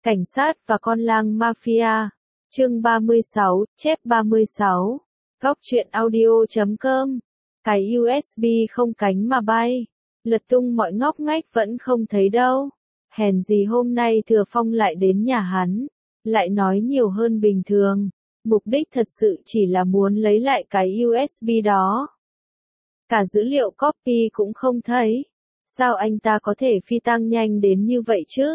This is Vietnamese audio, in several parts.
Cảnh sát và con lang mafia. Chương 36, chép 36. Góc truyện audio.com. Cái USB không cánh mà bay. Lật tung mọi ngóc ngách vẫn không thấy đâu. Hèn gì hôm nay Thừa Phong lại đến nhà hắn. Lại nói nhiều hơn bình thường. Mục đích thật sự chỉ là muốn lấy lại cái USB đó. Cả dữ liệu copy cũng không thấy. Sao anh ta có thể phi tăng nhanh đến như vậy chứ?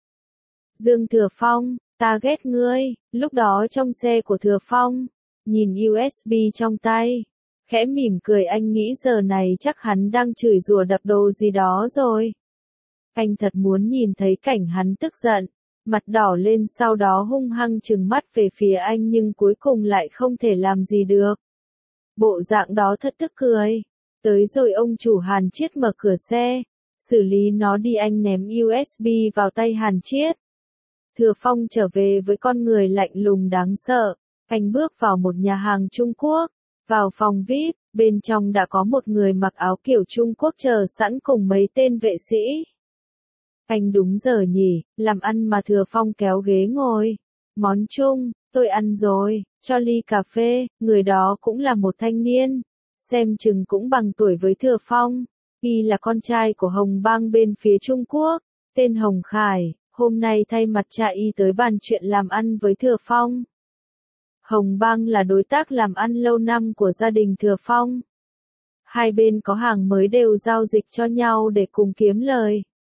Dương Thừa Phong, ta ghét ngươi. Lúc đó trong xe của Thừa Phong, nhìn USB trong tay, khẽ mỉm cười, anh nghĩ giờ này chắc hắn đang chửi rủa đập đồ gì đó rồi. Anh thật muốn nhìn thấy cảnh hắn tức giận, mặt đỏ lên sau đó hung hăng trừng mắt về phía anh nhưng cuối cùng lại không thể làm gì được. Bộ dạng đó thật tức cười. Tới rồi ông chủ Hàn Chiết mở cửa xe, xử lý nó đi, anh ném USB vào tay Hàn Chiết. Thừa Phong trở về với con người lạnh lùng đáng sợ. Anh bước vào một nhà hàng Trung Quốc, vào phòng VIP, bên trong đã có một người mặc áo kiểu Trung Quốc chờ sẵn cùng mấy tên vệ sĩ. Anh đúng giờ nhỉ, làm ăn mà. Thừa Phong kéo ghế ngồi. Món chung, tôi ăn rồi, cho ly cà phê. Người đó cũng là một thanh niên, xem chừng cũng bằng tuổi với Thừa Phong. Y là con trai của Hồng Bang bên phía Trung Quốc, tên Hồng Khải. Hôm nay thay mặt cha y tới bàn chuyện làm ăn với Thừa Phong. Hồng Bang là đối tác làm ăn lâu năm của gia đình Thừa Phong. Hai bên có hàng mới đều giao dịch cho nhau để cùng kiếm lời.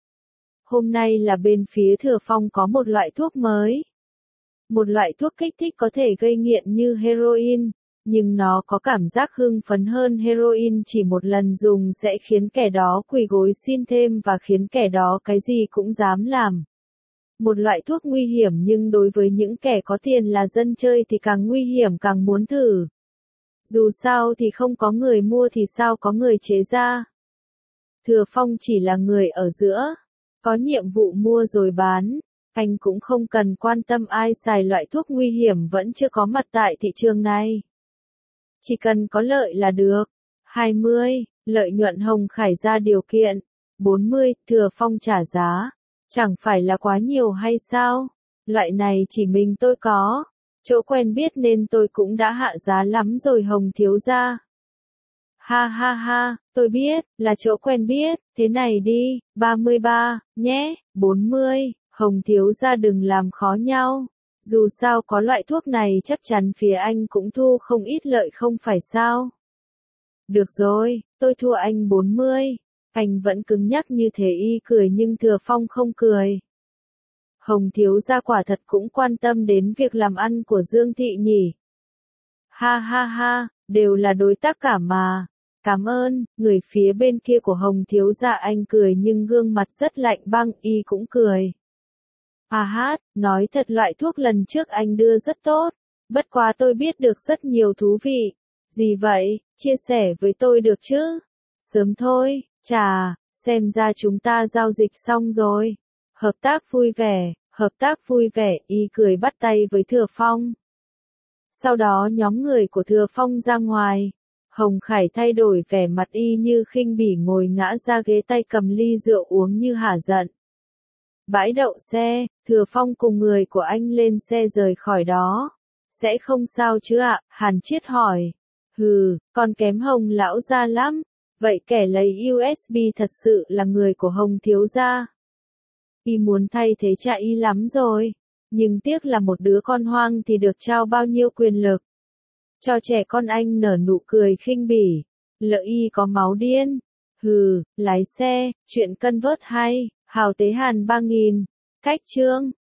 Hôm nay là bên phía Thừa Phong có một loại thuốc mới. Một loại thuốc kích thích có thể gây nghiện như heroin, nhưng nó có cảm giác hưng phấn hơn heroin, chỉ một lần dùng sẽ khiến kẻ đó quỳ gối xin thêm và khiến kẻ đó cái gì cũng dám làm. Một loại thuốc nguy hiểm nhưng đối với những kẻ có tiền là dân chơi thì càng nguy hiểm càng muốn thử. Dù sao thì không có người mua thì sao có người chế ra. Thừa Phong chỉ là người ở giữa, có nhiệm vụ mua rồi bán. Anh cũng không cần quan tâm ai xài loại thuốc nguy hiểm vẫn chưa có mặt tại thị trường này. Chỉ cần có lợi là được. 20, lợi nhuận Hồng Khải ra điều kiện. 40, Thừa Phong trả giá. Chẳng phải là quá nhiều hay sao? Loại này chỉ mình tôi có. Chỗ quen biết nên tôi cũng đã hạ giá lắm rồi Hồng thiếu gia. Ha ha ha, tôi biết, là chỗ quen biết, thế này đi, 33, nhé, 40, Hồng thiếu gia đừng làm khó nhau. Dù sao có loại thuốc này chắc chắn phía anh cũng thu không ít lợi không phải sao? Được rồi, tôi thua anh 40. Anh vẫn cứng nhắc như thế, y cười nhưng Thừa Phong không cười. Hồng thiếu gia quả thật cũng quan tâm đến việc làm ăn của Dương Thị nhỉ. Ha ha ha, đều là đối tác cả mà. Cảm ơn. Người phía bên kia của Hồng thiếu gia, anh cười nhưng gương mặt rất lạnh băng, y cũng cười. À hát, nói thật loại thuốc lần trước anh đưa rất tốt. Bất quá tôi biết được rất nhiều thú vị. Gì vậy, chia sẻ với tôi được chứ? Sớm thôi. Chà, xem ra chúng ta giao dịch xong rồi. Hợp tác vui vẻ, y cười bắt tay với Thừa Phong. Sau đó nhóm người của Thừa Phong ra ngoài. Hồng Khải thay đổi vẻ mặt y như khinh bỉ, ngồi ngã ra ghế, tay cầm ly rượu uống như hả giận. Bãi đậu xe, Thừa Phong cùng người của anh lên xe rời khỏi đó. Sẽ không sao chứ ạ? Hàn Chiết hỏi. Hừ, còn kém Hồng lão gia lắm. Vậy kẻ lấy USB thật sự là người của Hồng thiếu gia. Y muốn thay thế cha y lắm rồi. Nhưng tiếc là một đứa con hoang thì được trao bao nhiêu quyền lực. Cho trẻ con, anh nở nụ cười khinh bỉ. Lỡ y có máu điên. Hừ, lái xe, chuyện cân vớt hay, hào tế Hàn 3000. Cách chương.